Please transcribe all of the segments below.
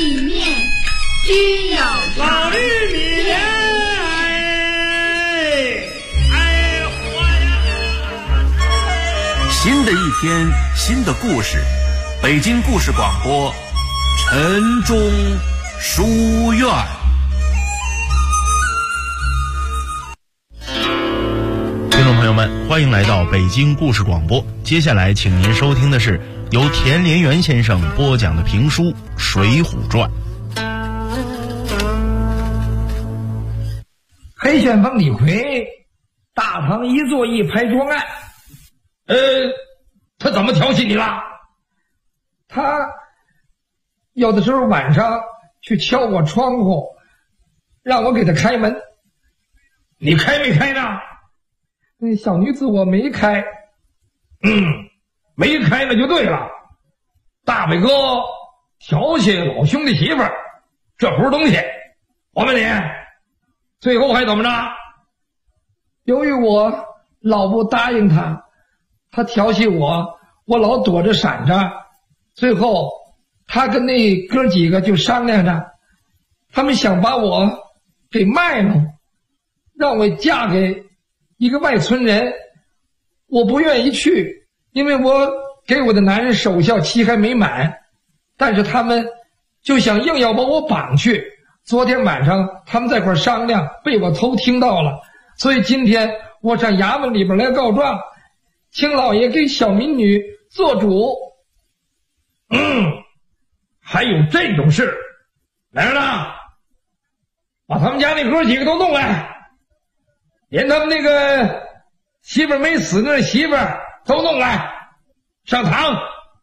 里面均有老玉米莲，活呀！ 新的一天，新的故事，北京故事广播，晨钟书院。 听众朋友们，欢迎来到北京故事广播。接下来请您收听的是由田连元先生播讲的评书《水浒传》。 黑旋风李逵大堂一坐一拍桌案， 他怎么调戏你了？ 他有的时候晚上去敲我窗户，让我给他开门。 你开没开呢？ 那小女子我没开。 没开那就对了。大伟哥调戏老兄弟媳妇儿，这不是东西。我问你，最后还怎么着？ 由于我老不答应他，他调戏我，我老躲着闪着，最后他跟那哥几个就商量着，他们想把我给卖了，让我嫁给一个外村人。我不愿意去，因为我给我的男人守孝期还没满，但是他们就想硬要把我绑去。昨天晚上他们在一块商量，被我偷听到了，所以今天我上衙门里边来告状，请老爷给小民女做主。 还有这种事？来人呐，把他们家那哥几个都弄来，连他们那个媳妇没死那媳妇都弄来，上堂。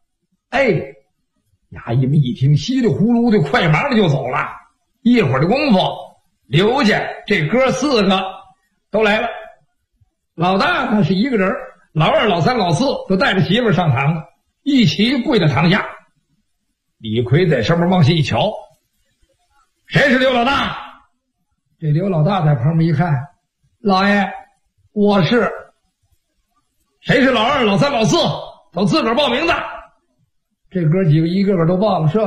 衙役们一听，稀里呼噜的快忙的就走了。一会儿的功夫，刘家这哥四个都来了。老大他是一个人，老二老三老四都带着媳妇上堂了，一齐跪在堂下。李逵在上面往下一瞧， 谁是刘老大？ 这刘老大在旁边一看，老爷，我是。 谁是老二老三老四？都自个儿报名字。 这哥几个一个个都报了，是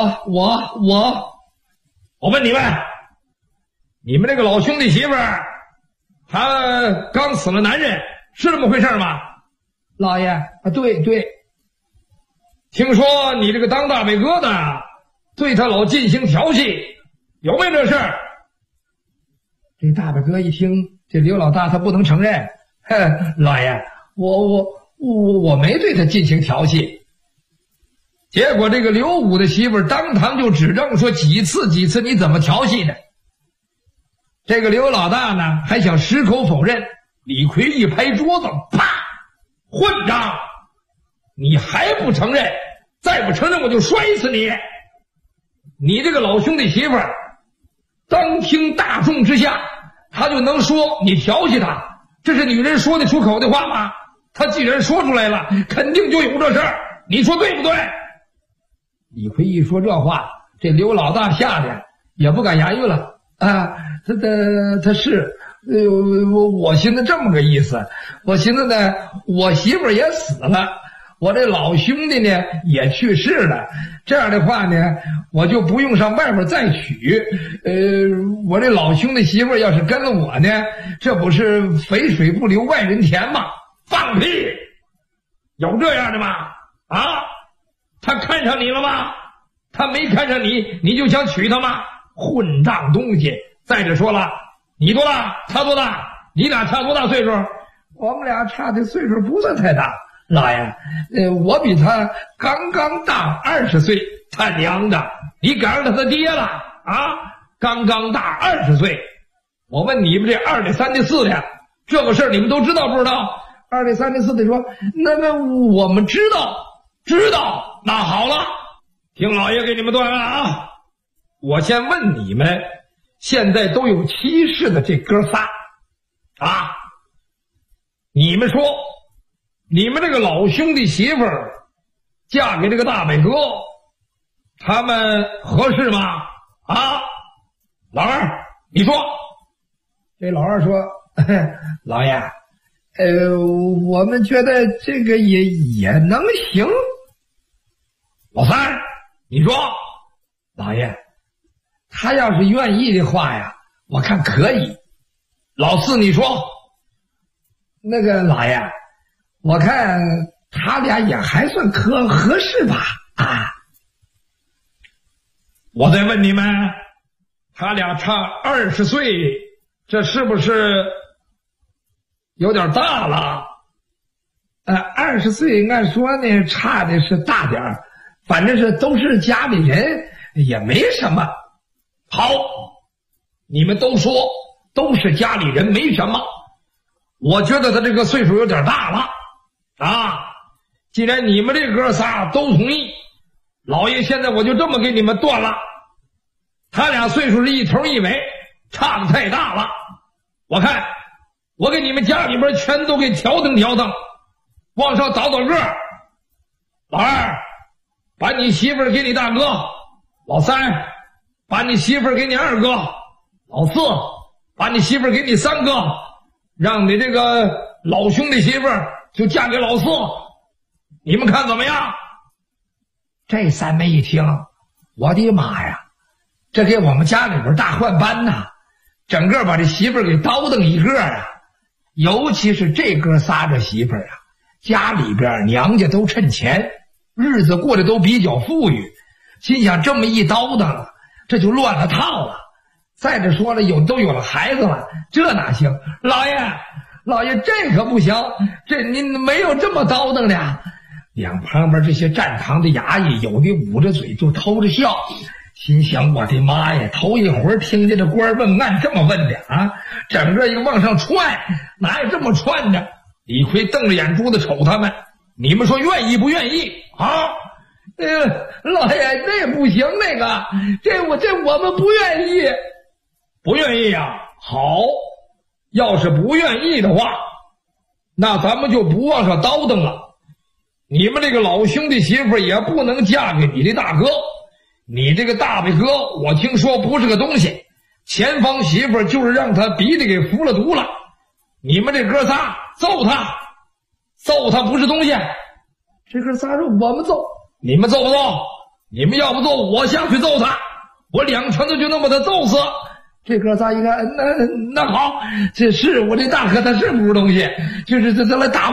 我问你们，你们这个老兄弟媳妇儿，他刚死了男人，是这么回事吗？ 老爷啊，对。 听说你这个当大伟哥的对他老进行调戏，有没有这事儿？ 这大伟哥一听，这刘老大他不能承认。老爷，我没对他进行调戏。结果这个刘武的媳妇当堂就指证说，几次你怎么调戏的？这个刘老大呢还想矢口否认。李逵一拍桌子，啪！混账！你还不承认？再不承认我就摔死你！你这个老兄弟媳妇当听大众之下，他就能说你调戏他？这是女人说得出口的话吗？他既然说出来了，肯定就有这事儿，你说对不对？李逵一说这话，这刘老大吓得也不敢押韵了啊！他是我寻思这么个意思，我寻思呢，我媳妇也死了，我这老兄弟呢也去世了，这样的话呢，我就不用上外面再娶。我这老兄弟媳妇要是跟了我呢，这不是肥水不流外人田吗？放屁！有这样的吗？啊？他看上你了吗？他没看上你，你就想娶他吗？混账东西！再者说了，你多大？他多大？你俩差多大岁数？我们俩差的岁数不算太大，老爷。我比他刚刚大20岁。他娘的，你赶上他的爹了啊！刚刚大20岁。我问你们这2的3的4的，这个事儿你们都知道不知道？2的3的4的说，那么我们知道。那好了，听老爷给你们断案啊！我先问你们，现在都有7世的这哥仨啊，你们说，你们这个老兄弟媳妇儿嫁给这个大伟哥，他们合适吗？啊，老二，你说。这老二说，老爷，我们觉得这个也能行。老三，你说老爷，他要是愿意的话呀，我看可以。 老四，你说？ 那个老爷，我看他俩也还算合适吧？啊， 我再问你们，他俩差20岁，这是不是有点大了 ？20岁按说呢，差的是大点儿，反正是都是家里人，也没什么。 好，你们都说都是家里人，没什么。我觉得他这个岁数有点大了啊！既然你们这哥仨都同意，老爷现在我就这么给你们断了，他俩岁数是一头一尾，差得太大了。我看我给你们家里边全都给调整调整，往上倒倒个。老二，把你媳妇儿给你大哥；老三，把你媳妇儿给你二哥；老四，把你媳妇儿给你三哥。让你这个老兄弟媳妇儿就嫁给老四，你们看怎么样？ 这三妹一听，我的妈呀，这给我们家里边大换班呐，整个把这媳妇儿给倒腾一个啊！尤其是这哥仨这媳妇儿啊，家里边娘家都趁钱，日子过得都比较富裕，心想这么一倒腾，这就乱了套了。再者说了，都有了孩子了，这哪行？老爷，这可不行，这您没有这么叨腾的。两旁边这些站堂的衙役，有的捂着嘴就偷着笑，心想我的妈呀，头一回听见这官问案这么问的啊，整个一个往上窜，哪有这么窜的？李逵瞪着眼珠子瞅他们，你们说愿意不愿意啊？老爷，那不行，那个，这我们不愿意。 不愿意呀？好，要是不愿意的话，那咱们就不往上叨腾了。你们这个老兄弟媳妇也不能嫁给你的大哥，你这个大伯哥我听说不是个东西，前房媳妇就是让他鼻子给服了毒了。你们这哥仨揍他不是东西。 这哥仨说我们揍， 你们揍不揍？你们要不揍，我下去揍他，我2拳头就能把他揍死。 这哥仨一看，那好，这是我这大哥，他是不是东西？就是这来打。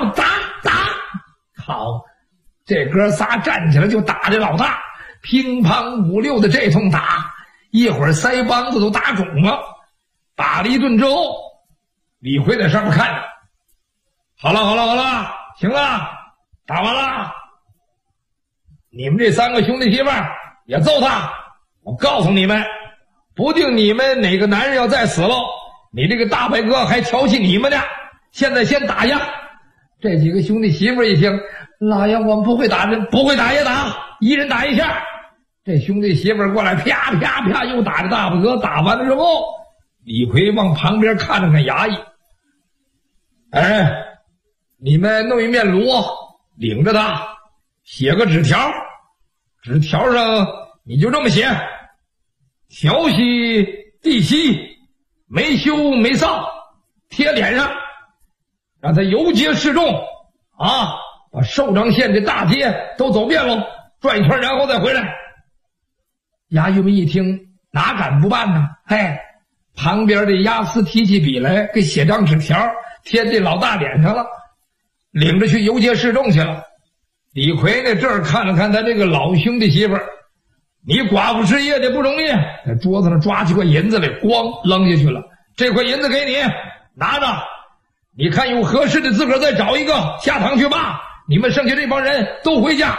好，这哥仨站起来就打这老大，乒乓5、6的这通打，一会儿腮帮子都打肿了。打了一顿之后，李逵在上面看着， 好了，行了，打完了。你们这3个兄弟媳妇也揍他，我告诉你们。不定你们哪个男人要再死了，你这个大伯哥还调戏你们呢。现在先打呀！ 这几个兄弟媳妇一听，老爷我们不会打人， 不会打也打，一人打一下。 这兄弟媳妇过来，啪啪啪又打着大伯哥。打完了之后，李逵往旁边看了看衙役， 你们弄一面炉，领着他写个纸条，纸条上你就这么写。调戏弟媳，没羞没臊，贴脸上，让他游街示众啊！把寿张县这大街都走遍了，转一圈，然后再回来。 衙役们一听，哪敢不办呢？旁边的押司提起笔来，给写张纸条贴这老大脸上了，领着去游街示众去了。李逵呢，这儿看了看他这个老兄弟媳妇儿。你寡妇失业的不容易，在桌子上抓起块银子来，咣扔下去了。 这块银子给你，拿着，你看有合适的自个儿再找一个下堂去吧。你们剩下这帮人都回家。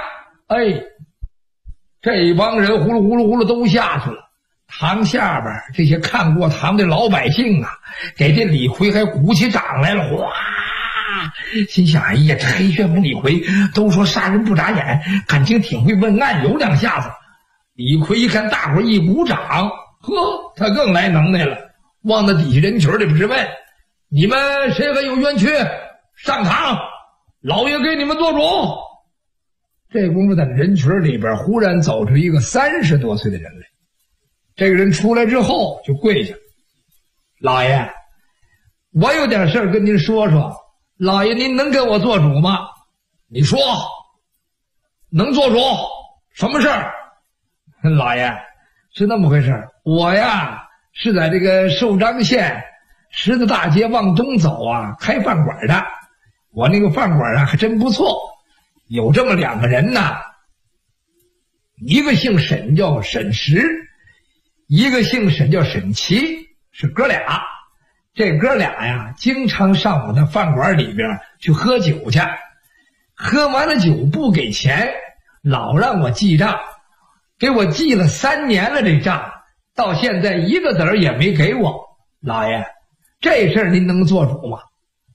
这帮人呼噜呼噜呼噜都下去了。堂下边这些看过堂的老百姓啊，给这李逵还鼓起掌来了，哗！心想，哎呀，这黑旋风李逵都说杀人不眨眼，感情挺会问案，有2下子。李逵一看大伙一鼓掌，他更来能耐了，往那底下人群里边直问：你们谁还有冤屈？上堂，老爷给你们做主。这功夫在人群里边忽然走出一个30多岁的人来，这个人出来之后就跪下：老爷，我有点事儿跟您说说，老爷您能给我做主吗？ 你说，能做主？什么事儿？ 老爷， 是那么回事。我呀是在这个寿张县十字大街往东走啊，开饭馆的。我那个饭馆啊还真不错，有这么2个人呢，一个姓沈叫沈石，一个姓沈叫沈琦，是哥俩。这哥俩呀经常上我的饭馆里边去喝酒去，喝完了酒不给钱，老让我记账，给我记了3年了，这账到现在一个子儿也没给我。老爷，这事儿您能做主吗？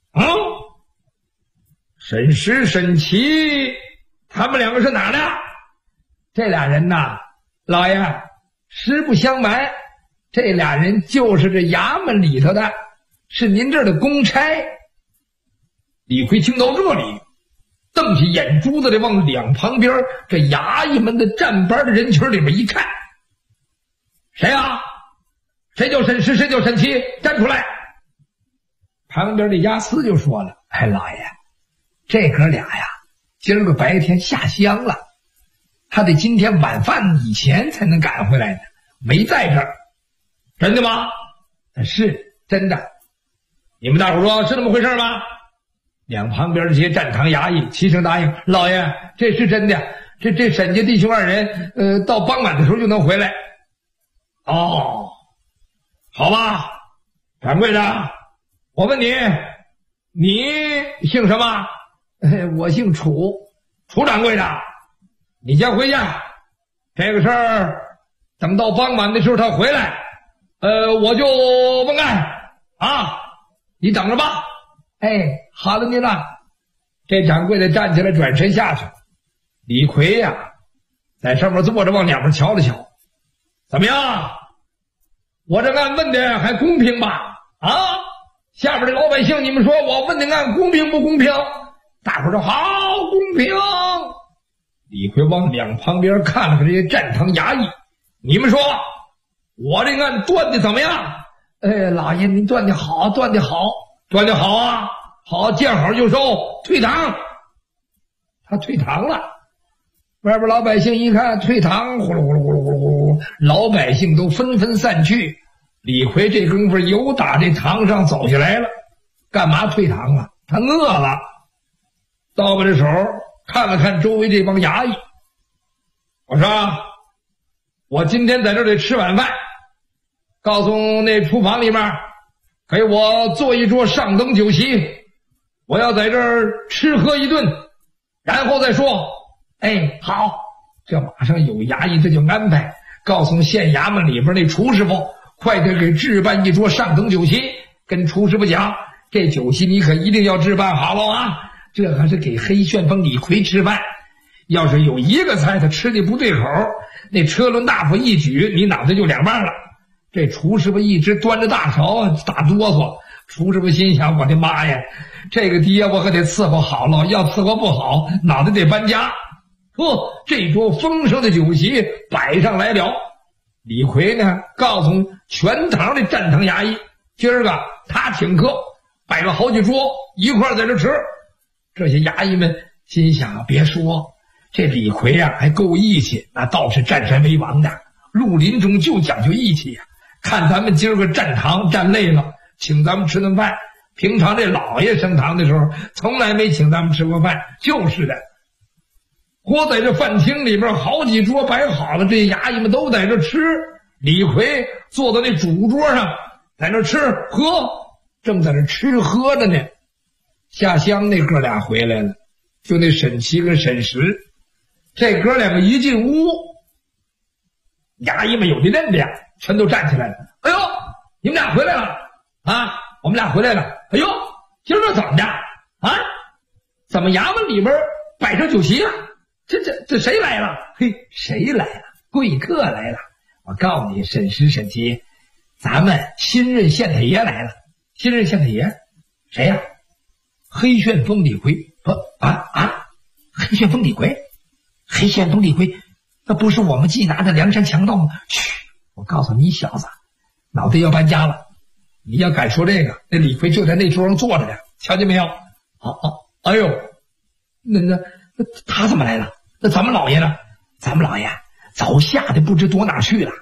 沈石、沈琦，他们2个是哪儿的？ 这俩人呐，老爷，实不相瞒，这俩人就是这衙门里头的，是您这儿的公差。 李逵听到这里，瞪起眼珠子来往两旁边这衙役们的站班的人群里面一看，谁啊？谁叫沈石？谁叫沈琦？站出来！ 旁边的押司就说了：“哎，老爷，这哥俩呀，今儿个白天下乡了，他得今天晚饭以前才能赶回来呢，没在这儿。” 真的吗？ 是真的。 你们大伙说是那么回事吗？两旁边这些站堂衙役齐声答应：“老爷，这是真的。这沈家弟兄2人，到傍晚的时候就能回来。”哦，好吧，掌柜的，我问你，你姓什么？ 我姓楚， 楚掌柜的，你先回家。这个事儿等到傍晚的时候他回来，我就问案啊，你等着吧。 哎，好了您了。这掌柜的站起来转身下去。 李逵呀，在上面坐着往两边瞧了瞧，怎么样？我这案问的还公平吧？啊，下边的老百姓，你们说我问的案公平不公平？大伙儿说好，公平。李逵往两旁边看了看这些站堂衙役，你们说我这案断的怎么样？ 老爷您断的好，断的好， 断的好啊！好，见好就收，退堂。 他退堂了。外边老百姓一看退堂，呼噜呼噜呼噜呼噜呼噜，老百姓都纷纷散去。 李逵这功夫由打这堂上走下来了， 干嘛退堂啊？ 他饿了，倒把这手看了看周围这帮衙役，我说我今天在这里吃晚饭，告诉那厨房里面给我做一桌上等酒席，我要在这儿吃喝一顿，然后再说。 哎，好，这马上有衙役，这就安排，告诉县衙门里边那厨师傅，快点给置办一桌上等酒席，跟厨师傅讲，这酒席你可一定要置办好了啊！这可是给黑旋风李逵吃饭，要是有一个菜他吃的不对口，那车轮大斧一举，你脑袋就2半了。这厨师傅一直端着大勺打哆嗦，厨师傅心想：我的妈呀，这个爹我可得伺候好了，要伺候不好，脑袋得搬家。这桌丰盛的酒席摆上来了。李逵呢，告诉全堂的站堂衙役，今儿个他请客，摆了好几桌，一块在这吃。这些衙役们心想：别说，这李逵啊还够义气，那倒是占山为王的。绿林中就讲究义气呀。看咱们今儿个站堂站累了，请咱们吃顿饭。平常这老爷升堂的时候，从来没请咱们吃过饭，就是的。活在这饭厅里边，好几桌摆好了，这衙役们都在这吃。李逵坐在那主桌上，在那吃喝，正在那吃喝着呢。下乡那哥俩回来了，就那沈琦跟沈石，这哥两个一进屋，衙役们有的认的呀，全都站起来了。哎呦，你们俩回来了啊！我们俩回来了。哎呦，今儿个怎么的啊？怎么衙门里边摆上酒席了？这谁来了？嘿，谁来了？贵客来了！我告诉你，沈石、沈琦，咱们新任县太爷来了。新任县太爷谁呀？黑旋风李逵。不黑旋风李逵，黑旋风李逵，那不是我们缉拿的梁山强盗吗？嘘，我告诉你小子，脑袋要搬家了。你要敢说这个，那李逵就在那桌上坐着呢，瞧见没有？哎呦，那他怎么来了？那咱们老爷呢？咱们老爷早吓得不知躲哪去了。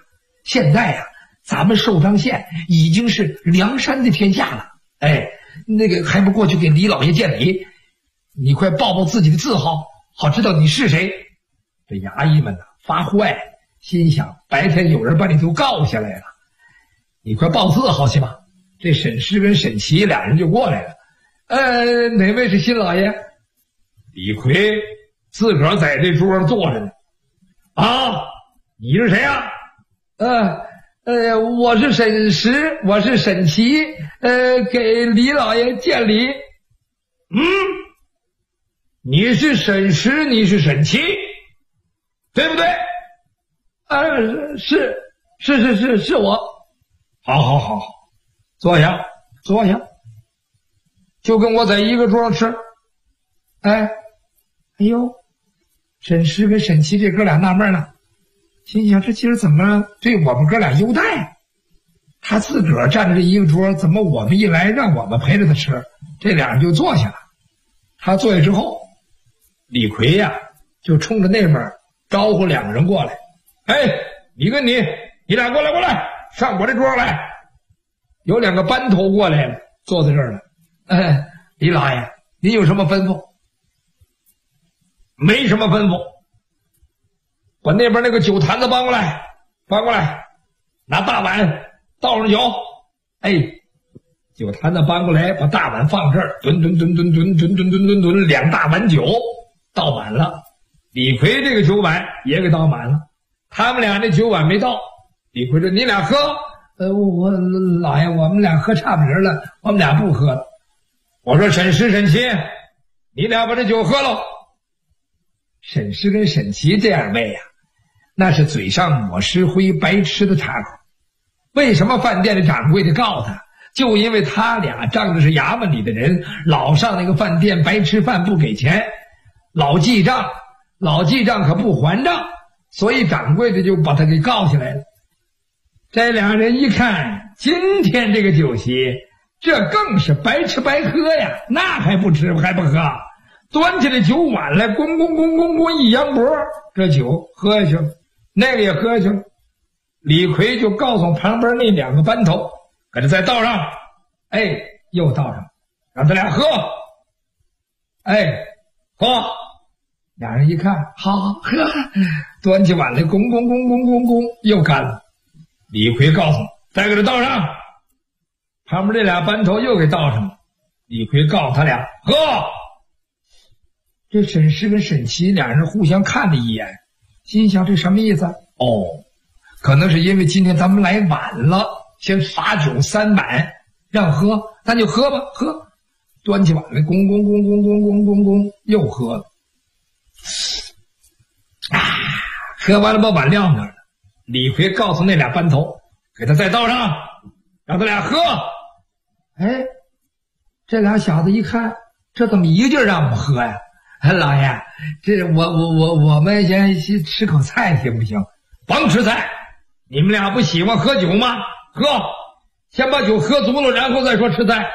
现在呀，咱们寿张县已经是梁山的天下了。哎，那个还不过去给李老爷见礼？你快报报自己的字号，好知道你是谁。这衙役们呢发坏，心想白天有人把你都告下来了，你快报字号去吧。这沈师跟沈琦俩人就过来了。哪位是新老爷？李逵自个儿在这桌上坐着呢。啊，你是谁啊？我是沈石，我是沈琦，给李老爷见礼。你是沈石，你是沈琦，对不对？是我。好，坐下，就跟我在一个桌上吃。哎呦，沈石跟沈琦这哥俩纳闷了，心想这今儿怎么对我们哥俩优待？他自个儿站着这一个桌，怎么我们一来让我们陪着他吃？这俩人就坐下了。他坐下之后，李逵呀就冲着那边招呼两个人过来。哎，你跟你俩过来，上我这桌来。有两个班头过来了，坐在这儿了。李老爷，您有什么吩咐？没什么吩咐。把那边那个酒坛子搬过来，拿大碗倒上酒。酒坛子搬过来，把大碗放这儿，吨，两大碗酒倒满了。李逵这个酒碗也给倒满了，他们俩这酒碗没倒。李逵说：“你俩喝？”我老爷，我们俩喝差不离了，我们俩不喝了。我说：“沈石、沈琦，你俩把这酒喝了。”沈石跟沈琦这二位呀，那是嘴上抹石灰白吃的插口。为什么饭店的掌柜的告他？就因为他俩仗着是衙门里的人，老上那个饭店白吃饭不给钱，老记账可不还账，所以掌柜的就把他给告下来了。这两人一看今天这个酒席，这更是白吃白喝呀，那还不吃还不喝，端起来酒碗来，咣一扬脖，这酒喝下去了，那个也喝下去了。李逵就告诉旁边那两个班头，给他再倒上。又倒上，让他俩喝。喝。俩人一看，好喝，端起碗来，咣又干了。李逵告诉再给他倒上。旁边这俩班头又给倒上了。李逵告诉他俩喝。这沈石跟沈琦俩人互相看了一眼，心想这什么意思？可能是因为今天咱们来晚了，先罚酒3碗，让喝，咱就喝吧，喝。端起碗来，咣又喝了。喝完了把碗撂那儿了。李逵告诉那俩班头，给他再倒上，让他俩喝。这俩小子一看，这怎么一个劲儿让我们喝呀？老爷，这我们先吃口菜行不行？甭吃菜，你们俩不喜欢喝酒吗？喝，先把酒喝足了，然后再说吃菜。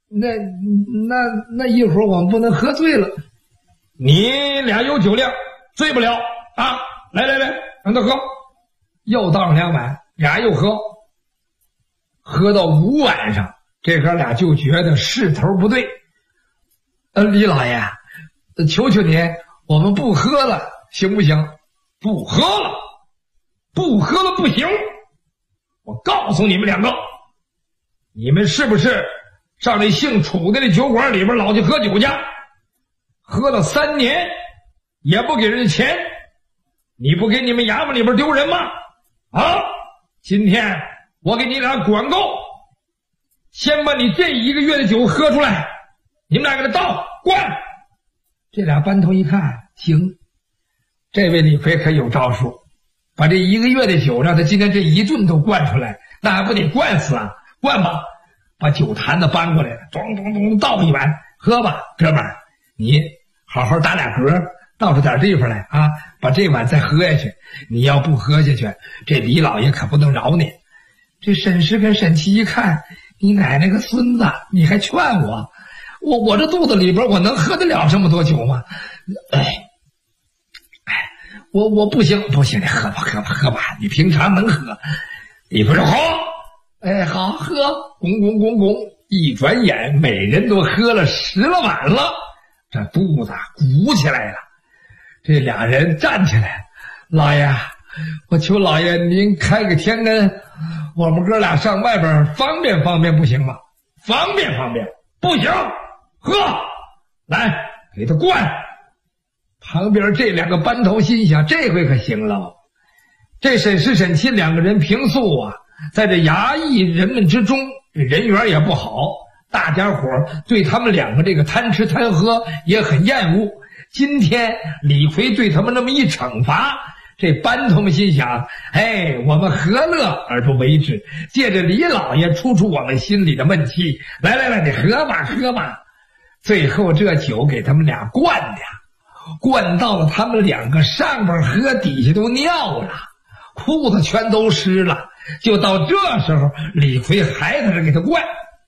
那一会儿我们不能喝醉了。你俩有酒量，醉不了啊！来，让他喝。又倒上2碗，俩又喝。喝到5碗上，这哥俩就觉得势头不对。李老爷，求求你，我们不喝了，行不行？不喝了不行。我告诉你们两个，你们是不是上那姓楚的那酒馆里边老去喝酒去？喝了3年也不给人家钱，你不给你们衙门里边丢人吗？今天我给你俩管够，先把你这1个月的酒喝出来，你们俩给他倒灌。这俩班头一看，行，这位李逵可有招数，把这1个月的酒让他今天这一顿都灌出来，那还不得灌死啊？灌吧，把酒坛子搬过来了，咚倒1碗，喝吧，哥们儿，你好好打俩嗝，倒出点地方来啊，把这碗再喝下去。你要不喝下去，这李老爷可不能饶你。这沈石跟沈琦一看，你奶奶个孙子，你还劝我这肚子里边我能喝得了这么多酒吗？我不行，你喝吧，你平常能喝， 李逵说好， 哎，好，喝，拱，一转眼每人都喝了10来碗了，这肚子鼓起来了。这俩人站起来，老爷，我求老爷您开个天恩，我们哥俩上外边方便不行吗？ 方便不行，喝，来给他灌。 旁边这两个班头心想，这回可行了。这沈氏沈亲两个人平素啊，在这衙役人们之中人缘也不好，大家伙对他们两个这个贪吃贪喝也很厌恶。今天李逵对他们那么一惩罚，这班头们心想，哎，我们何乐而不为之？借着李老爷出我们心里的闷气，来，你喝吧。最后这酒给他们俩灌到了他们两个上边喝，底下都尿了，裤子全都湿了。就到这时候，李逵还在这给他灌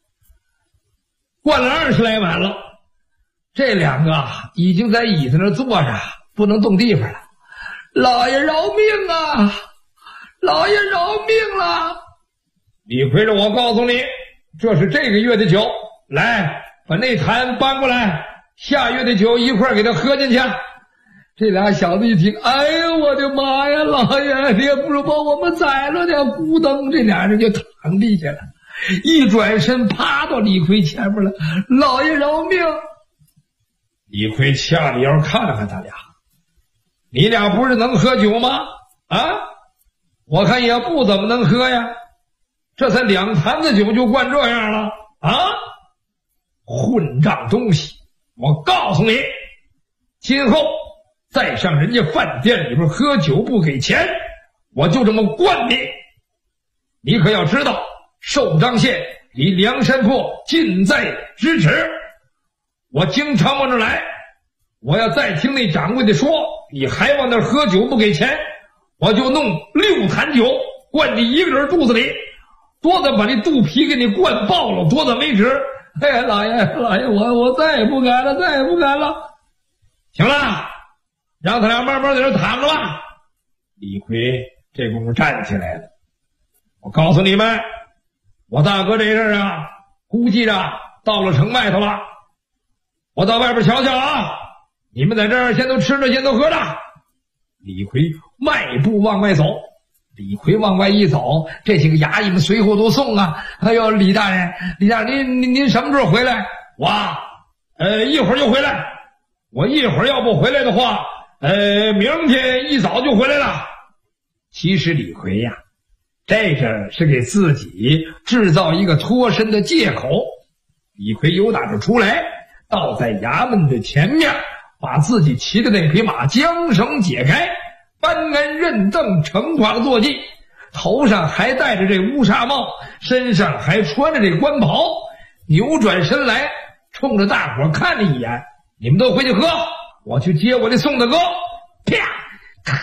了20来碗了。这两个已经在椅子那坐着，不能动地方了。老爷饶命啊！老爷饶命了！ 李逵说：“我告诉你，这是这个月的酒，来，把那坛搬过来，下月的酒一块给他喝进去。” 这俩小子一听，哎呦我的妈呀，老爷，你也不如把我们宰了呢！咕噔，这俩人就躺地下了，一转身趴到李逵前面了。老爷饶命！ 李逵掐着腰看了看他俩，你俩不是能喝酒吗？啊，我看也不怎么能喝呀，这才2坛子酒就灌这样了啊！混账东西！我告诉你，今后再上人家饭店里边喝酒不给钱，我就这么灌你。你可要知道，寿张县离梁山泊近在咫尺。我经常往这来，我要再听那掌柜的说你还往那喝酒不给钱，我就弄6坛酒灌你一个人肚子里，多的把你肚皮给你灌爆了，多的为止。 哎，老爷，我再也不敢了。 行了，让他俩慢慢在这躺着吧。李逵这功夫站起来了。我告诉你们，我大哥这事啊，估计着到了城外头了。我到外边瞧瞧啊，你们在这儿先都吃着，先都喝着。李逵迈步往外走。 李逵往外一走，这几个衙役们随后都送啊。哎呦，李大人，您什么时候回来？ 我一会儿就回来。我一会儿要不回来的话，明天一早就回来了。 其实李逵呀，这个是给自己制造一个脱身的借口。李逵由打这出来，倒在衙门的前面，把自己骑的那匹马缰绳解开，搬鞍认凳，乘辍坐骑，头上还戴着这乌纱帽，身上还穿着这官袍，扭转身来，冲着大伙看了一眼，你们都回去喝，我去接我的宋大哥。啪！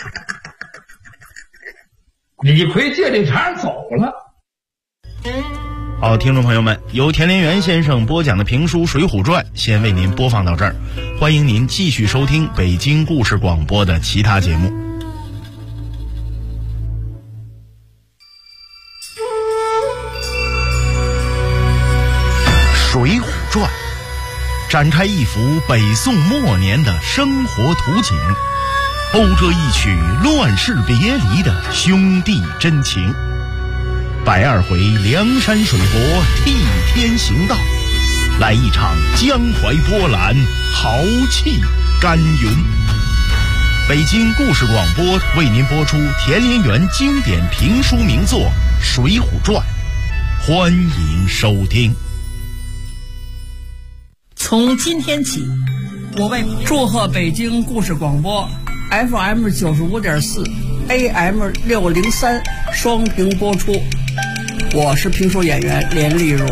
李逵借这茬走了。 好，听众朋友们，由田连元先生播讲的评书《水浒传》先为您播放到这儿，欢迎您继续收听北京故事广播的其他节目。《水浒传》展开一幅北宋末年的生活图景，讴歌一曲乱世别离的兄弟真情。120回梁山水泊替天行道，来一场江淮波澜，豪气干云。北京故事广播为您播出田连元经典评书名作《水浒传》，欢迎收听。 从今天起，我为祝贺北京故事广播 FM 95.4 AM 603双屏播出。我是评书演员连丽如。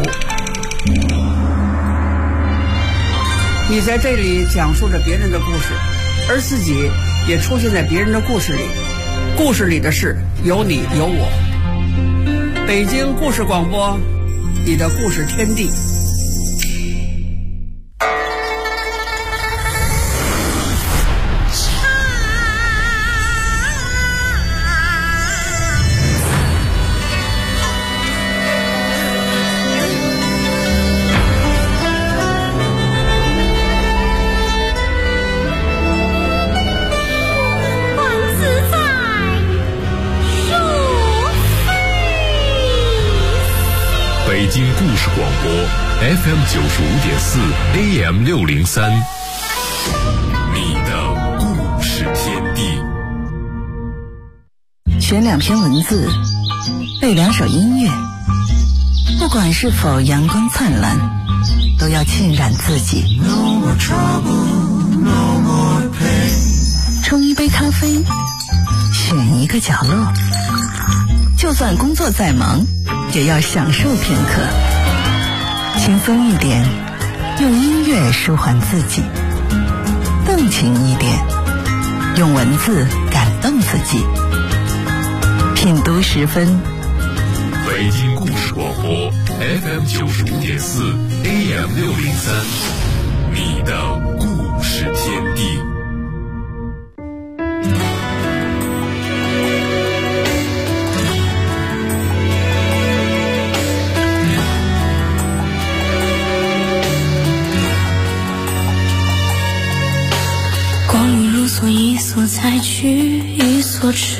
你在这里讲述着别人的故事，而自己也出现在别人的故事里，故事里的事有你有我。北京故事广播，你的故事天地。 北京故事广播 FM 95.4 AM 603，你的故事天地。 选2篇文字，背2首音乐，不管是否阳光灿烂，都要浸染自己。No more trouble, no more pain。冲一杯咖啡，选一个角落，就算工作再忙，也要享受片刻。轻松一点，用音乐舒缓自己；动情一点，用文字感动自己。品读10分， 北京故事广播 FM 95.4 AM 603，你的故事天地。 光阴如梭，一所采取，一所吃。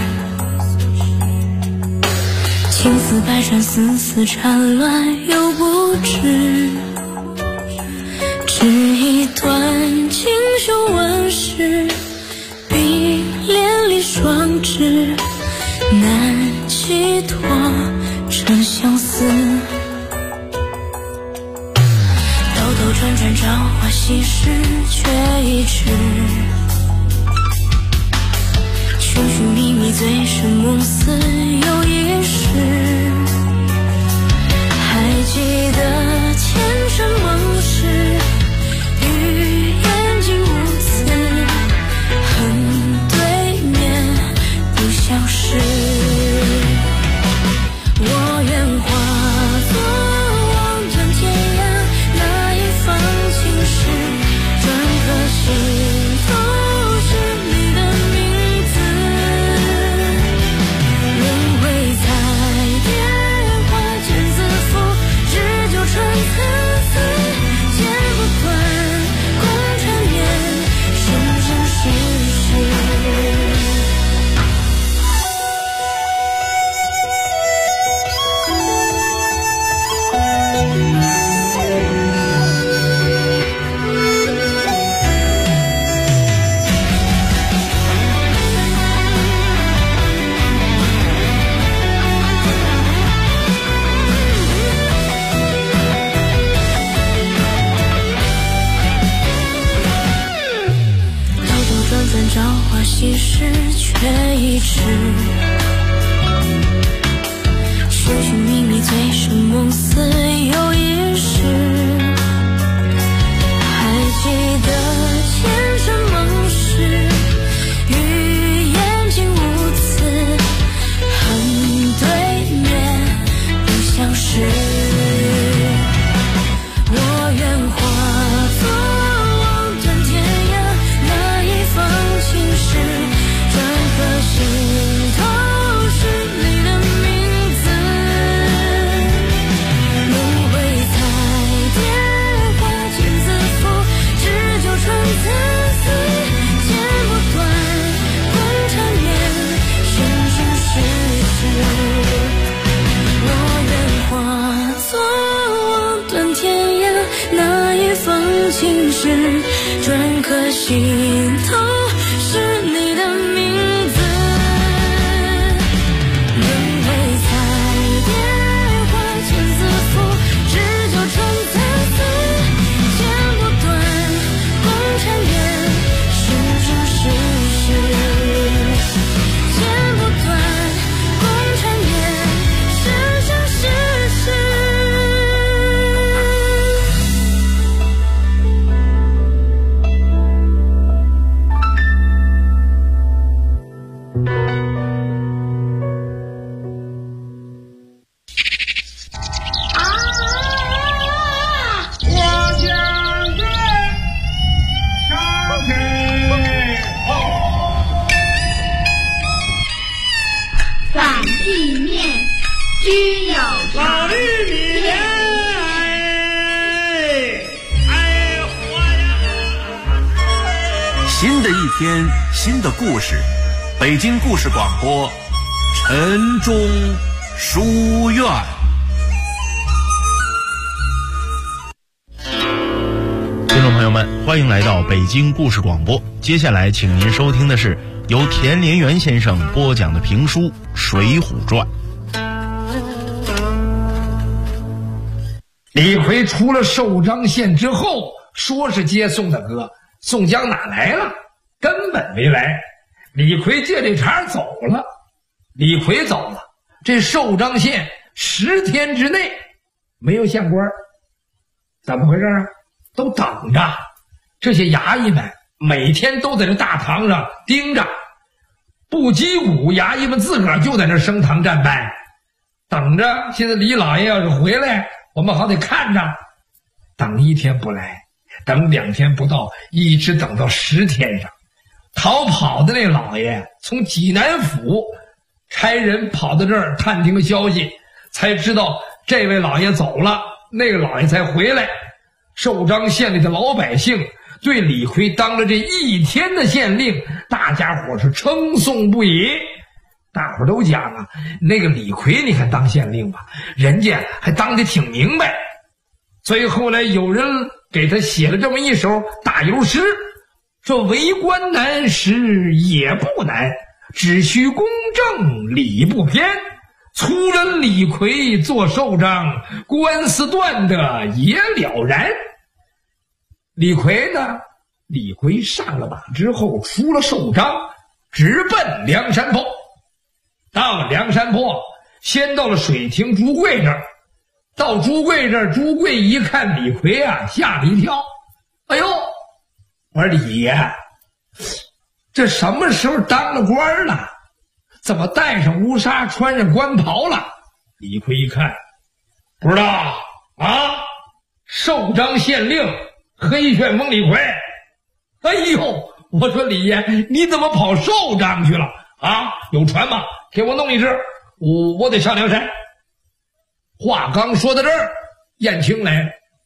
情丝百转，丝丝缠乱又不知。只一段锦绣纹饰，冰帘里双指，难寄托成相思。兜兜转转，朝花夕拾，却一迟。寻寻觅觅，醉生梦死又一世。还记得前尘往事，与眼睛无词，恨对面不相识。我愿化作望断天涯那一方青石，转颗心头是你的名字。轮回彩蝶花间自负，只就穿参差，剪不断共缠绵，生生世世。朝花夕拾，却一迟。寻寻觅觅，醉生梦死又一世。还记得前尘往事，与眼睛无词，恨对面不相识。我愿化作望断天涯那一方青石，转颗心头是你的名字。轮回彩蝶花间自负，只就穿参差，剪不断共缠绵，生生世世。我愿化作望断天涯那一方青石，转颗心头是你的名字。轮回彩蝶花间自负，只就穿参差，剪不断共缠绵，生生世世。剪不断共缠绵，生生世世。 反地面居有常。 新的一天，新的故事，北京故事广播，晨钟书院。 朋友们，欢迎来到北京故事广播。接下来请您收听的是由田连元先生播讲的评书《水浒传》。 李逵出了寿张县之后，说是接宋大哥，宋江哪来了？根本没来。李逵借这茬走了。李逵走了，这寿张县10天之内没有县官，怎么回事啊？都等着。这些衙役们每天都在这大堂上盯着，不击鼓，衙役们自个儿就在那升堂站拜，等着现在李老爷要是回来，我们好得看着。等1天不来，等2天不到，一直等到10天上。逃跑的那老爷从济南府差人跑到这儿探听消息，才知道这位老爷走了，那个老爷才回来。寿张县里的老百姓对李逵当了这1天的县令，大家伙是称颂不已。大伙都讲啊，那个李逵你看当县令吧，人家还当得挺明白。所以后来有人给他写了这么一首打油诗，说为官难时也不难，只需公正理不偏，粗人李逵做寿张，官司断得也了然。李逵呢？李逵上了马之后，出了寿张，直奔梁山泊。到了梁山泊，先到了水亭朱贵这儿。到朱贵这儿，朱贵一看李逵啊，吓了一跳。哎呦，我说李爷，这什么时候当了官了？怎么戴上乌纱，穿上官袍了？李逵一看，不知道啊，寿张县令黑旋风李逵。哎呦，我说李爷，你怎么跑寿张去了啊？有船吗？给我弄一只，我得上梁山。话刚说到这儿，燕青来了。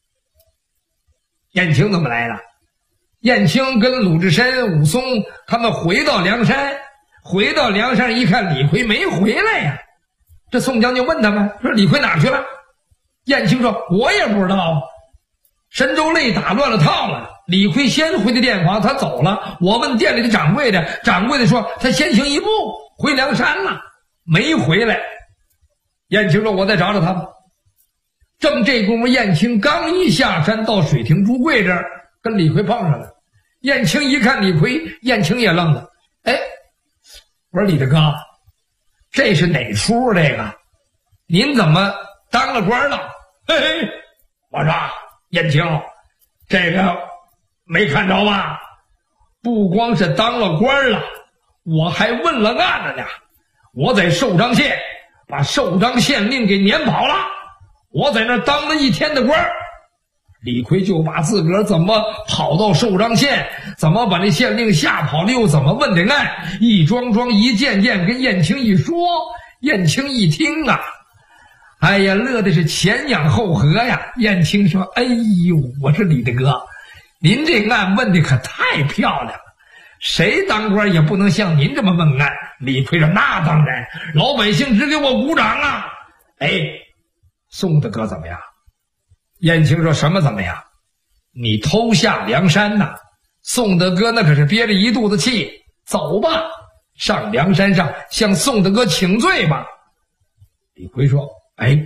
燕青怎么来了？燕青跟鲁智深、武松他们回到梁山，回到梁山一看李逵没回来呀，这宋江就问他们说李逵哪去了？燕青说我也不知道，神州擂打乱了套了，李逵先回的店房，他走了，我问店里的掌柜的，掌柜的说他先行一步回梁山了，没回来。燕青说我再找找他吧。正这功夫，燕青刚一下山到水亭朱贵这儿，跟李逵碰上了。燕青一看李逵，燕青也愣了。哎，我说李大哥，这是哪出这个？您怎么当了官了？嘿嘿，我说燕青，这个没看着吧？不光是当了官了，我还问了案了呢。我在寿张县把寿张县令给撵跑了，我在那当了1天的官。李逵就把自个儿怎么跑到寿张县，怎么把那县令吓跑了，又怎么问这案，一桩桩一件件跟燕青一说。燕青一听啊，哎呀，乐的是前仰后合呀。燕青说哎呦，我说李大哥，您这案问的可太漂亮了，谁当官也不能像您这么问案。李逵说那当然，老百姓只给我鼓掌啊。哎，宋大哥怎么样？燕青说什么怎么样？你偷下梁山呐！宋大哥那可是憋着一肚子气，走吧，上梁山上向宋大哥请罪吧。李逵说哎，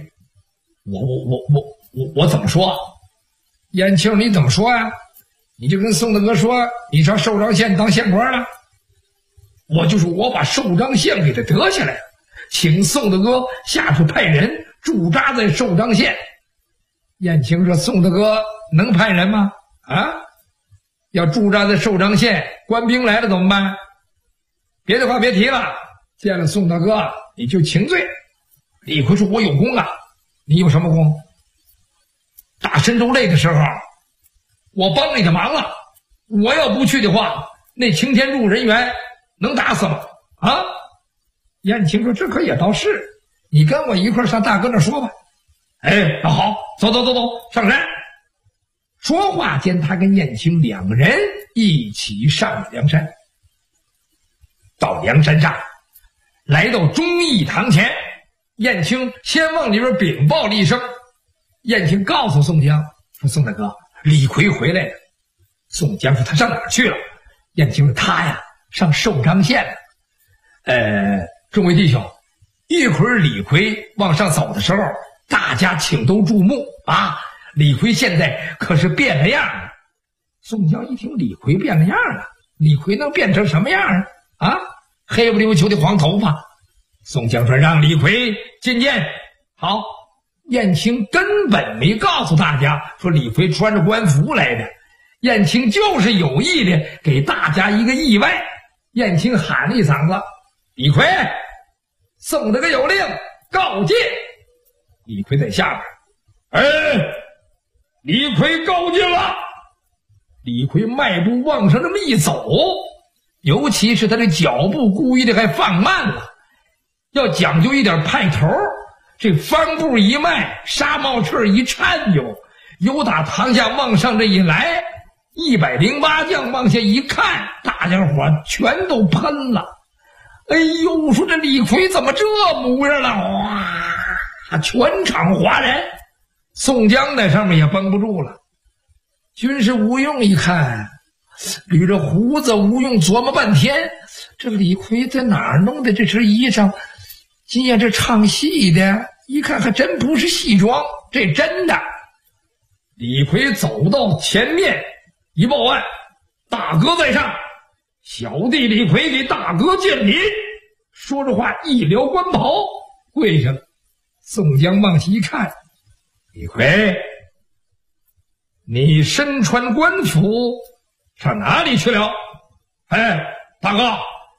我怎么说？燕青你怎么说呀？你就跟宋大哥说你上寿张县当县官了。我就说我把寿张县给他得下来了，请宋大哥下去派人驻扎在寿张县。燕青说宋大哥能派人吗？啊，要驻扎在寿张县，官兵来了怎么办？别的话别提了，见了宋大哥你就请罪。李逵说我有功啊。你有什么功？打神州擂的时候我帮你的忙了，我要不去的话，那擎天柱人员能打死吗？啊？燕青说这可也倒是，你跟我一块上大哥那说吧。哎，那好，走，上山。说话间，他跟燕青2个人一起上了梁山。到梁山上，来到忠义堂前，燕青先往里边禀报了一声。燕青告诉宋江说宋大哥，李逵回来了。 宋江说他上哪儿去了？燕青说他呀上寿张县了。众位弟兄，一会儿李逵往上走的时候，大家请都注目啊！李逵现在可是变了样了。宋江一听李逵变了样了，李逵能变成什么样啊？黑不溜秋的黄头发。宋江说让李逵觐见。好，燕青根本没告诉大家说李逵穿着官服来的，燕青就是有意的给大家一个意外。燕青喊了一嗓子：李逵，宋大哥有令，告诫。李逵在下边，李逵告诫了。李逵迈步往上这么一走，尤其是他的脚步故意的还放慢了，要讲究一点派头，这方步一迈，纱帽翅一颤悠，由打堂下往上这一来，108将往下一看，大家伙全都喷了。哎呦，说这李逵怎么这模样了？哇，全场哗然。宋江在上面也绷不住了。军师吴用一看，捋着胡子，吴用琢磨半天，这李逵在哪儿弄的这身衣裳？今夜这唱戏的，一看还真不是戏装，这真的。李逵走到前面一报案：大哥在上，小弟李逵给大哥见礼。说着话一撩官袍跪下了。宋江往起一看，李逵，你身穿官服上哪里去了？大哥，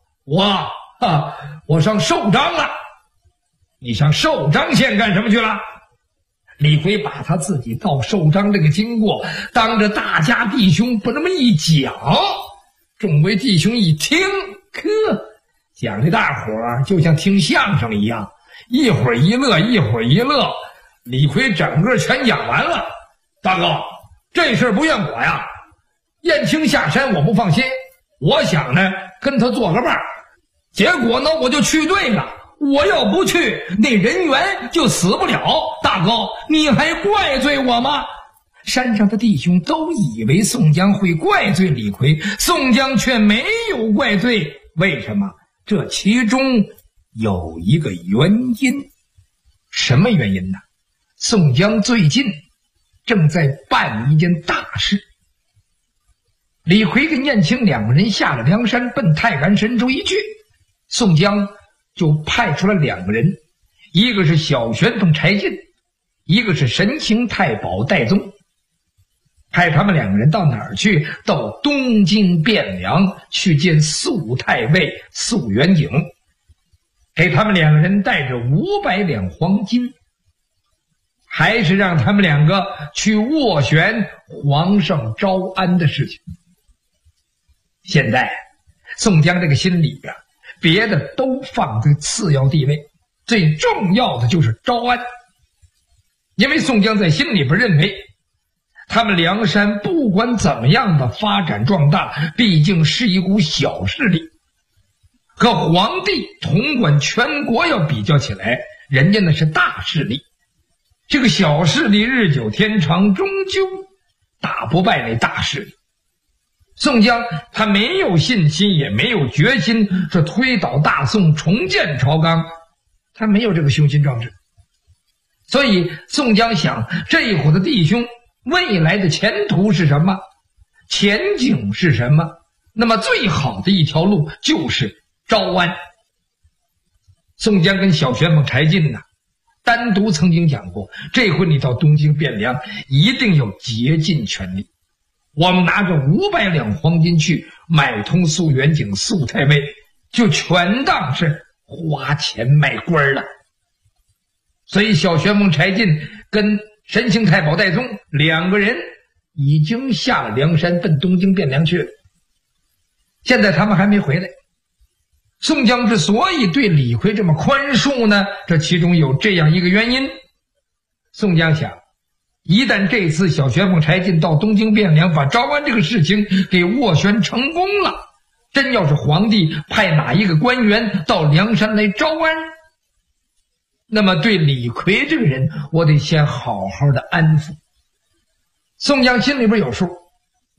我上寿张了。你上寿张县干什么去了？李逵把他自己到寿张这个经过当着大家弟兄不那么一讲，众位弟兄一听，讲的大伙儿就像听相声一样，一会儿一乐一会儿一乐。李逵整个全讲完了。大哥，这事不怨我呀，燕青下山我不放心，我想呢跟他做个伴儿，结果呢我就去对了，我要不去那人缘就死不了。大哥你还怪罪我吗？山上的弟兄都以为宋江会怪罪李逵，宋江却没有怪罪。为什么？这其中有一个原因。什么原因呢？宋江最近正在办一件大事。李逵跟燕青两个人下了梁山，奔太安神州一去，宋江就派出了两个人，一个是小旋风柴进，一个是神行太保戴宗。派他们两个人到哪儿去？到东京汴梁去见肃太尉肃元景，给他们两个人带着500两黄金，还是让他们两个去斡旋皇上招安的事情。现在宋江这个心里边，别的都放在次要地位，最重要的就是招安。因为宋江在心里边认为，他们梁山不管怎么样的发展壮大，毕竟是一股小势力，和皇帝统管全国要比较起来，人家那是大势力。这个小势力日久天长，终究打不败那大势力。宋江他没有信心，也没有决心说推倒大宋，重建朝纲，他没有这个雄心壮志。所以宋江想，这一伙的弟兄未来的前途是什么？前景是什么？那么最好的一条路就是招安。宋江跟小旋风柴进单独曾经讲过，这回你到东京汴梁一定要竭尽全力。我们拿着500两黄金去买通肃元景、肃太尉，就全当是花钱卖官了。所以小旋风柴进跟神行太保戴宗两个人已经下了梁山，奔东京汴梁去了。现在他们还没回来。宋江之所以对李逵这么宽恕呢，这其中有这样一个原因。宋江想，一旦这次小旋风柴进到东京汴梁把招安这个事情给斡旋成功了，真要是皇帝派哪一个官员到梁山来招安，那么对李逵这个人我得先好好的安抚。宋江心里边有数，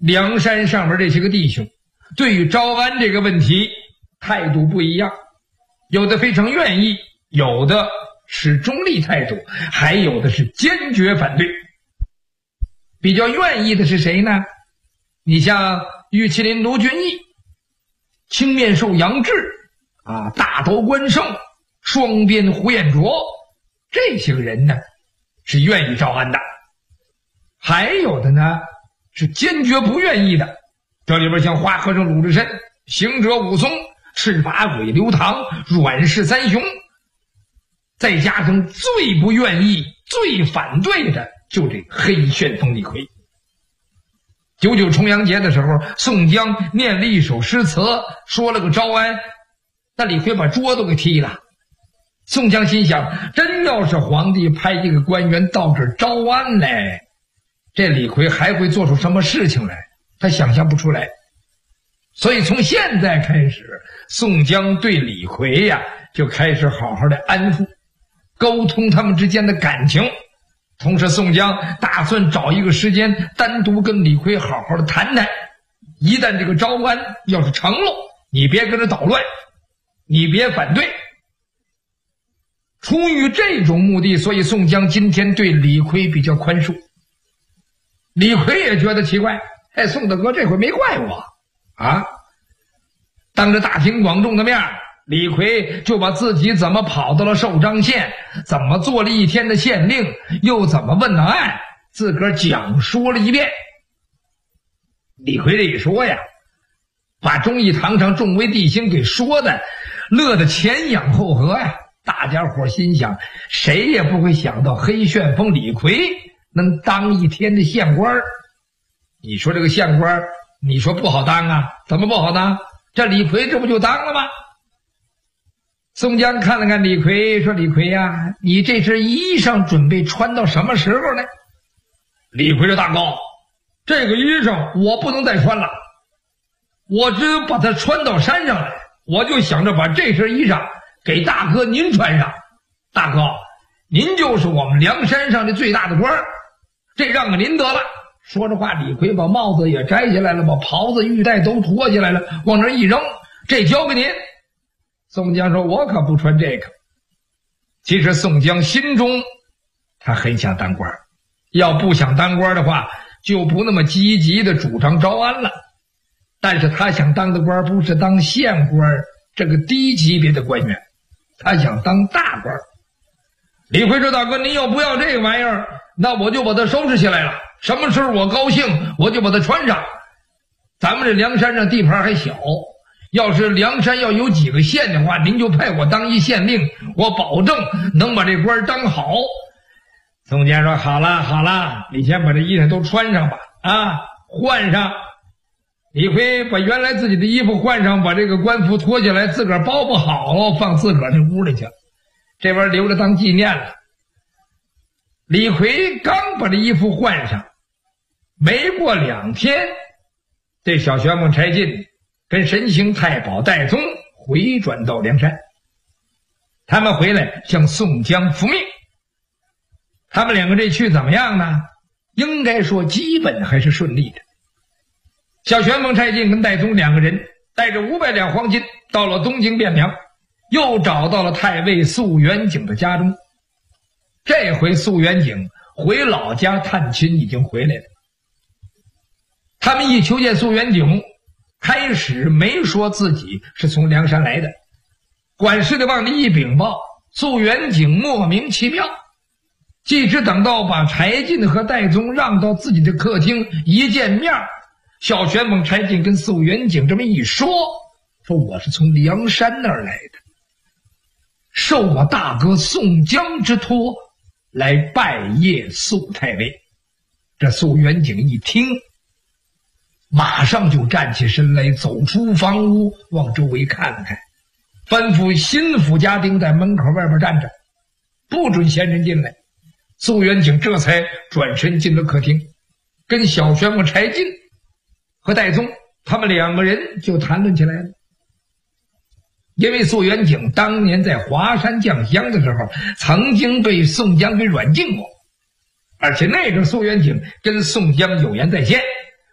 梁山上面这些个弟兄对于招安这个问题态度不一样，有的非常愿意，有的是中立态度，还有的是坚决反对。比较愿意的是谁呢？你像玉麒麟卢俊义、青面兽杨志啊、大刀关胜、双鞭胡彦卓，这些个人呢是愿意招安的。还有的呢是坚决不愿意的，这里边像花和尚鲁智深、行者武松、赤发鬼刘唐、阮氏三雄，再加上最不愿意、最反对的就这黑旋风李逵。99重阳节的时候，宋江念了一首诗词，说了个招安，那李逵把桌子给踢了。宋江心想，真要是皇帝派一个官员到这儿招安来，这李逵还会做出什么事情来？他想象不出来。所以从现在开始，宋江对李逵呀就开始好好的安抚，沟通他们之间的感情。同时宋江打算找一个时间单独跟李逵好好的谈谈，一旦这个招安要是成了，你别跟着捣乱，你别反对。出于这种目的，所以宋江今天对李逵比较宽恕。李逵也觉得奇怪，宋大哥这回没怪我啊！当着大庭广众的面，李逵就把自己怎么跑到了寿张县，怎么做了一天的县令，又怎么问的案，自个儿讲说了一遍。李逵这一说呀，把忠义堂上众位弟兄给说的乐得前仰后合呀。大家伙心想，谁也不会想到黑旋风李逵能当一天的县官。你说这个县官，你说不好当啊？怎么不好当？这李逵这不就当了吗？宋江看了看李逵，说：“李逵呀，你这身衣裳准备穿到什么时候呢？”李逵说：“大哥，这个衣裳我不能再穿了，我只有把它穿到山上来。我就想着把这身衣裳给大哥您穿上。大哥，您就是我们梁山上的最大的官，这让给您得了。”说着话，李逵把帽子也摘下来了，把袍子玉带都脱下来了，往那一扔：“这交给您。”宋江说：“我可不穿这个。”其实宋江心中他很想当官，要不想当官的话，就不那么积极的主张招安了。但是他想当的官不是当县官这个低级别的官员，他想当大官。李逵说：“大哥，您要不要这个玩意儿，那我就把它收拾起来了，什么时候我高兴我就把它穿上。咱们这梁山上地盘还小，要是梁山要有几个县的话，您就派我当一县令，我保证能把这官当好。”宋江说：“好了好了，你先把这衣裳都穿上吧，换上。”李逵把原来自己的衣服换上，把这个官服脱下来，自个儿包不好，放自个儿那屋里去，这玩意儿留着当纪念了。李逵刚把这衣服换上，没过2天，这小旋风柴进跟神行太保戴宗回转到梁山，他们回来向宋江复命。他们两个这去怎么样呢？应该说基本还是顺利的。小旋风柴进跟戴宗两个人带着500两黄金到了东京汴梁，又找到了太尉素元景的家中。这回素元景回老家探亲已经回来了。他们一求见素元景，开始没说自己是从梁山来的，管事的往里一禀报，素元景莫名其妙。即使等到把柴进和戴宗让到自己的客厅一见面，小旋风柴进跟素元景这么一说，说我是从梁山那儿来的，受我大哥宋江之托来拜谒素太尉。这素元景一听，马上就站起身来，走出房屋，往周围看了看，吩咐心腹家丁在门口外边站着，不准闲人进来。素元景这才转身进了客厅，跟小旋风柴进和戴宗他们两个人就谈论起来了。因为素元景当年在华山降香的时候曾经被宋江给软禁过，而且那个素元景跟宋江有言在先，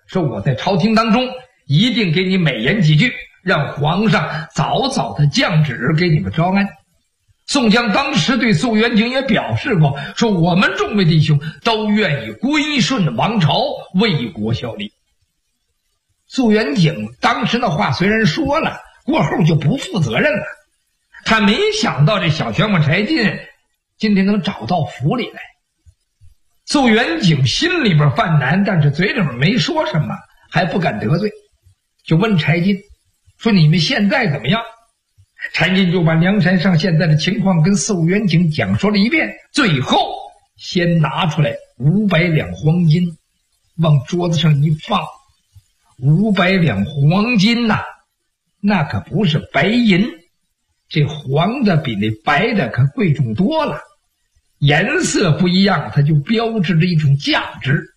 说我在朝廷当中一定给你美言几句，让皇上早早的降旨给你们招安。宋江当时对素元景也表示过，说我们众位弟兄都愿意归顺王朝，为国效力。素元景当时的话虽然说了，过后就不负责任了。他没想到这小旋风柴进今天能找到府里来。素元景心里边犯难，但是嘴里边没说什么，还不敢得罪，就问柴进说你们现在怎么样？柴进就把梁山上现在的情况跟素元景讲说了一遍，最后先拿出来500两黄金往桌子上一放。500两黄金呐，那可不是白银，这黄的比那白的可贵重多了，颜色不一样，它就标志着一种价值。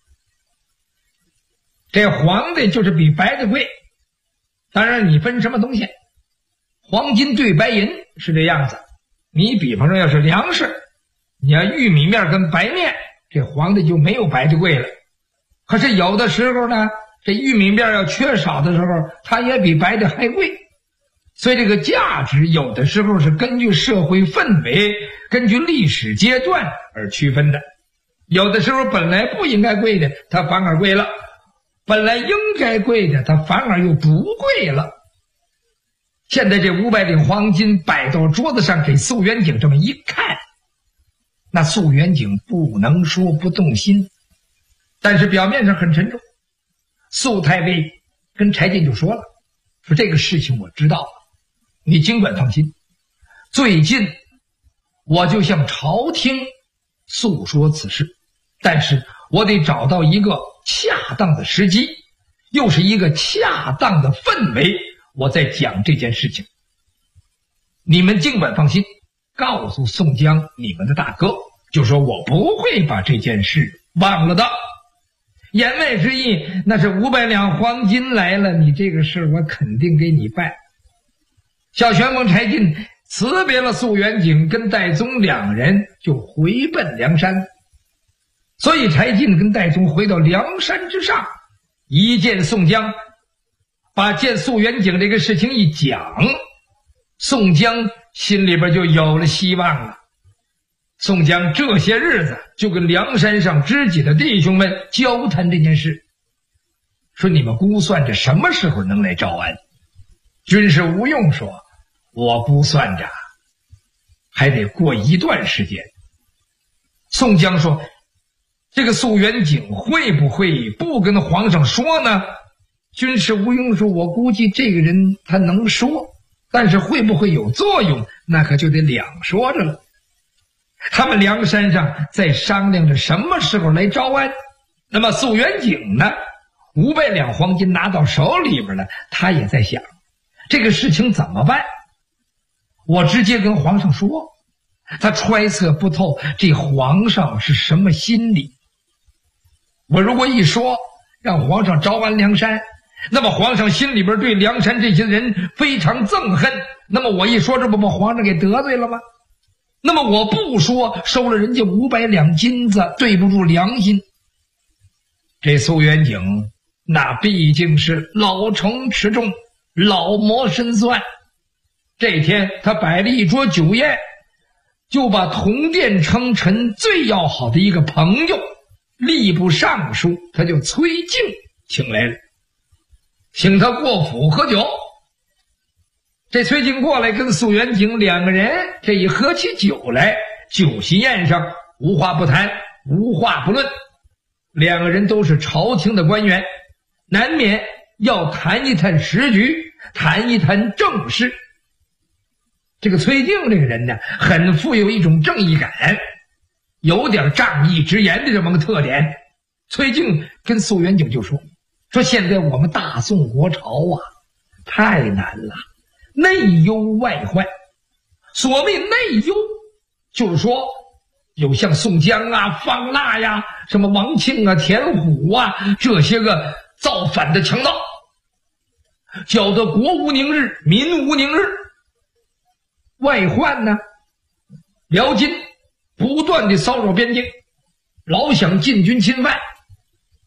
这黄的就是比白的贵，当然你分什么东西，黄金对白银是这样子。你比方说要是粮食，你要玉米面跟白面，这黄的就没有白的贵了。可是有的时候呢，这玉米面要缺少的时候，它也比白的还贵。所以这个价值有的时候是根据社会氛围，根据历史阶段而区分的。有的时候本来不应该贵的，它反而贵了；本来应该贵的，它反而又不贵了。现在这500两黄金摆到桌子上，给素元景这么一看，那素元景不能说不动心，但是表面上很沉重。素太尉跟柴进就说了，说这个事情我知道了，你尽管放心。最近我就向朝廷诉说此事，但是我得找到一个恰当的时机，又是一个恰当的氛围，我在讲这件事情。你们尽管放心，告诉宋江你们的大哥，就说我不会把这件事忘了的。言外之意，那是500两黄金来了，你这个事我肯定给你办。小旋风柴进辞别了素元景跟戴宗两人，就回奔梁山。所以柴进跟戴宗回到梁山之上，一见宋江，把见素元景这个事情一讲，宋江心里边就有了希望了。宋江这些日子就跟梁山上知己的弟兄们交谈这件事，说你们估算着什么时候能来招安？军师吴用说，我估算着还得过一段时间。宋江说，这个素元景会不会不跟皇上说呢？军师吴用说，我估计这个人他能说，但是会不会有作用，那可就得两说着了。他们梁山上在商量着什么时候来招安。那么素元景呢，500两黄金拿到手里边了，他也在想这个事情怎么办。我直接跟皇上说，他揣测不透这皇上是什么心理。我如果一说让皇上招安梁山，那么皇上心里边对梁山这些人非常憎恨，那么我一说，这不把皇上给得罪了吗？那么我不说，收了人家500两金子，对不住良心。这素元景那毕竟是老成持重，老谋深算。这天他摆了一桌酒宴，就把同殿称臣最要好的一个朋友吏部尚书，他就崔敬请来了，请他过府喝酒。这崔敬过来跟素元景两个人这一喝起酒来，酒席宴上无话不谈，无话不论。两个人都是朝廷的官员，难免要谈一谈时局，谈一谈政事。这个崔敬这个人呢，很富有一种正义感，有点仗义直言的这么个特点。崔敬跟素元景就说现在我们大宋国朝啊，太难了，内忧外患。所谓内忧，就是说有像宋江啊、方腊呀、什么王庆啊、田虎啊这些个造反的强盗，搅得国无宁日，民无宁日。外患呢，辽金不断的骚扰边境，老想进军侵犯。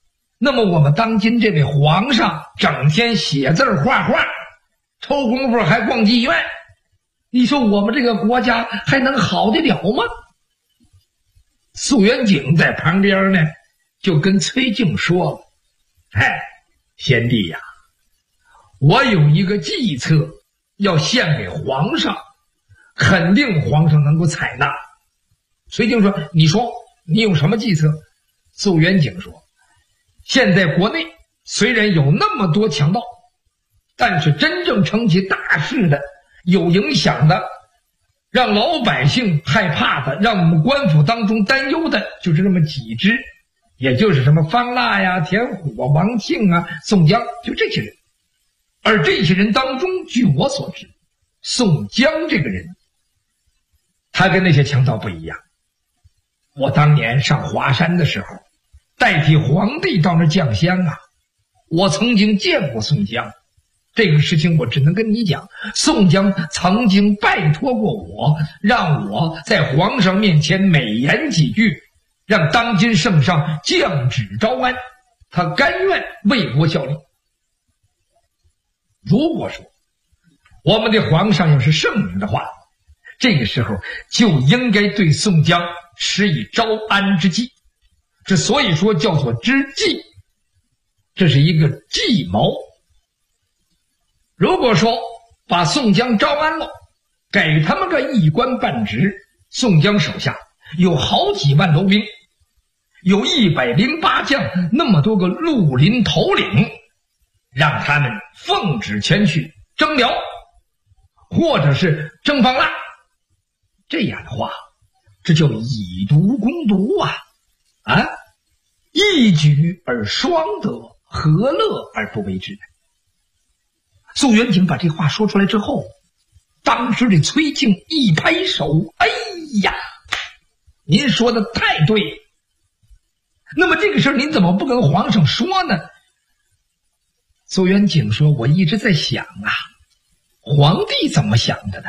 那么我们当今这位皇上整天写字画画，抽功夫还逛妓院，你说我们这个国家还能好得了吗？素元景在旁边呢，就跟崔静说了：“哎，贤弟呀，我有一个计策要献给皇上，肯定皇上能够采纳。”崔静说：“你说你有什么计策？”素元景说：“现在国内虽然有那么多强盗，但是真正成起大事的、有影响的、让老百姓害怕的、让我们官府当中担忧的，就是这么几支，也就是什么方腊呀、田虎啊、王庆啊、宋江，就这些人。而这些人当中，据我所知，宋江这个人，他跟那些强盗不一样。我当年上华山的时候，代替皇帝到那降香啊，我曾经见过宋江。这个事情我只能跟你讲，宋江曾经拜托过我，让我在皇上面前美言几句，让当今圣上降旨招安，他甘愿为国效力。如果说我们的皇上要是圣明的话，这个时候就应该对宋江施以招安之计。之所以说叫做之计，这是一个计谋。如果说把宋江招安了，给他们个一官半职，宋江手下有好几万楼兵，有108将，那么多个绿林头领，让他们奉旨前去征辽，或者是征方腊，这样的话，这叫以毒攻毒啊！一举而双得，何乐而不为之呢？素元景把这话说出来之后，当时这崔静一拍手：“哎呀，您说的太对了！那么这个事儿您怎么不跟皇上说呢？”素元景说：“我一直在想啊，皇帝怎么想的呢？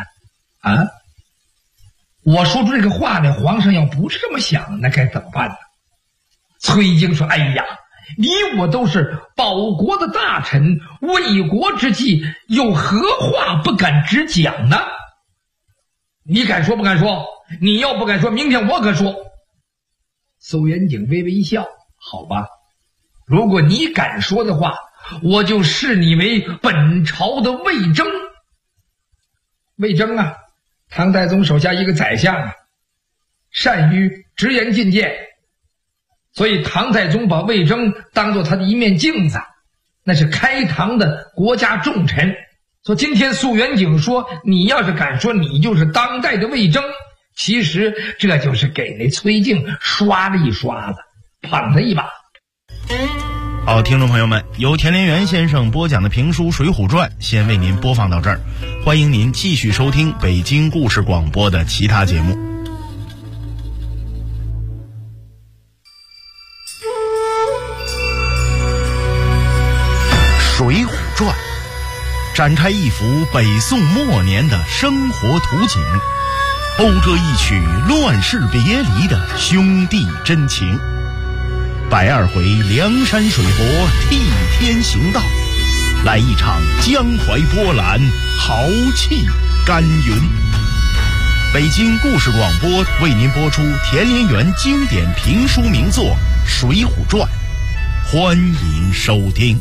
我说出这个话来，皇上要不是这么想，那该怎么办呢？”崔静说：“哎呀，你我都是保国的大臣，为国之计，有何话不敢直讲呢？你敢说不敢说？你要不敢说，明天我可说。”苏元景微微一笑：“好吧，如果你敢说的话，我就视你为本朝的魏征。”魏征啊，唐太宗手下一个宰相啊，善于直言进谏，所以唐太宗把魏征当作他的一面镜子，那是开唐的国家重臣。说今天素元景说你要是敢说你就是当代的魏征，其实这就是给那崔静刷了一刷子，捧他一把。 好，听众朋友们，由田连元先生播讲的评书《水浒传》先为您播放到这儿，欢迎您继续收听北京故事广播的其他节目。《水浒传》展开一幅北宋末年的生活图景，讴歌一曲乱世别离的兄弟真情。120回梁山水泊替天行道，来一场江淮波澜，豪气干云。北京故事广播为您播出田连元经典评书名作《水浒传》，欢迎收听。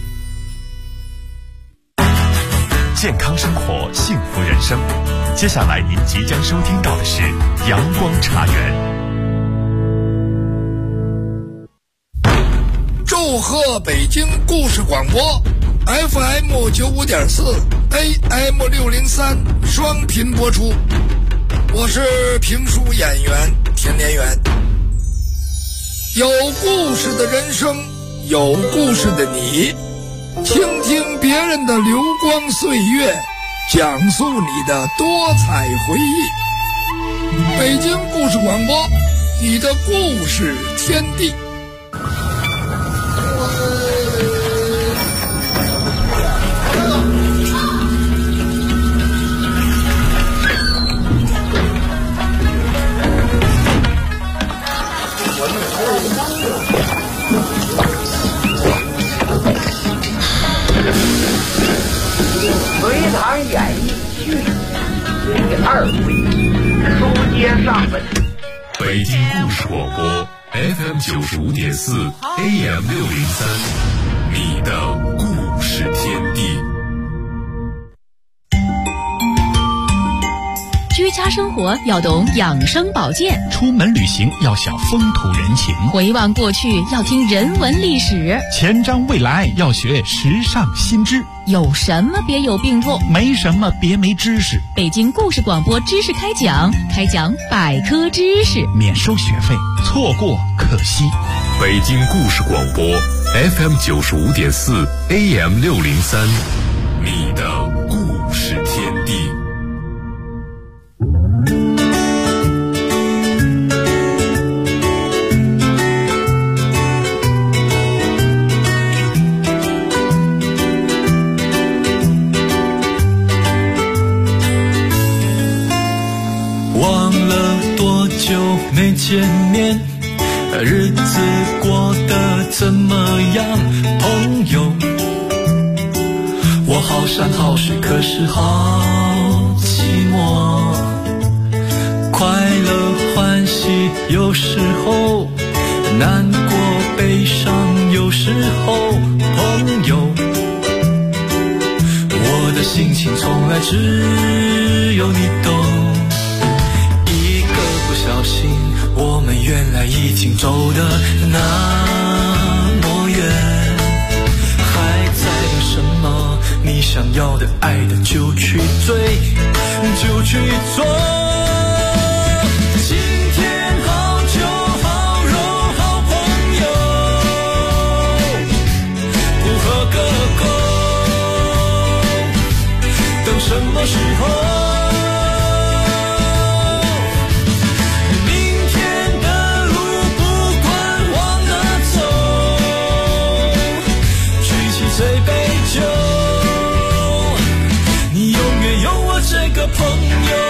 健康生活，幸福人生。接下来您即将收听到的是阳光茶园。 祝贺北京故事广播 FM 95.4 AM 603双频播出，我是评书演员田连元。有故事的人生，有故事的你，倾听别人的流光岁月，讲述你的多彩回忆。北京故事广播，你的故事天地。 演艺剧第2回书接上文。 北京故事广播 FM 95.4 AM 603，你的故事天地。 居家生活要懂养生保健， 出门旅行要晓风土人情， 回望过去要听人文历史， 前瞻未来要学时尚新知。 有什么别有病痛， 没什么别没知识。 北京故事广播知识开讲百科知识， 免收学费，错过可惜。 北京故事广播 FM 95.4 AM 603，你的故事天地。 忘了多久没见面，日子过得怎么样，朋友？我好山好水，可是好寂寞。快乐欢喜有时候，难过悲伤有时候，朋友。我的心情从来只有你懂。小心，我们原来已经走得那么远，还在等什么？你想要的爱的就去追，就去做。今天好酒好肉好朋友，不喝个够，等什么时候？这个朋友。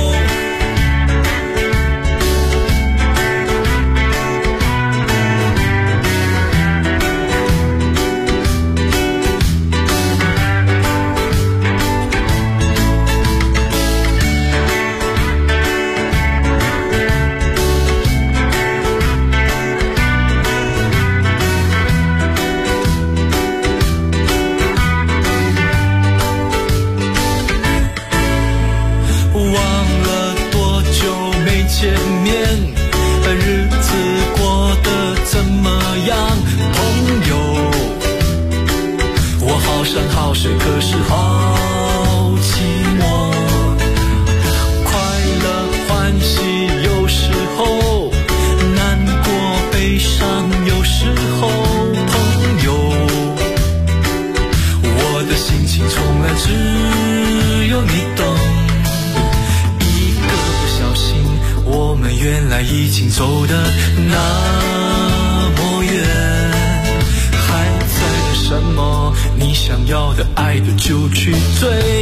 好水可是好寂寞，快乐欢喜有时候，难过悲伤有时候，朋友。我的心情从来只有你懂，一个不小心，我们原来已经走得那么远，还在等什么？你想要的爱的就去追。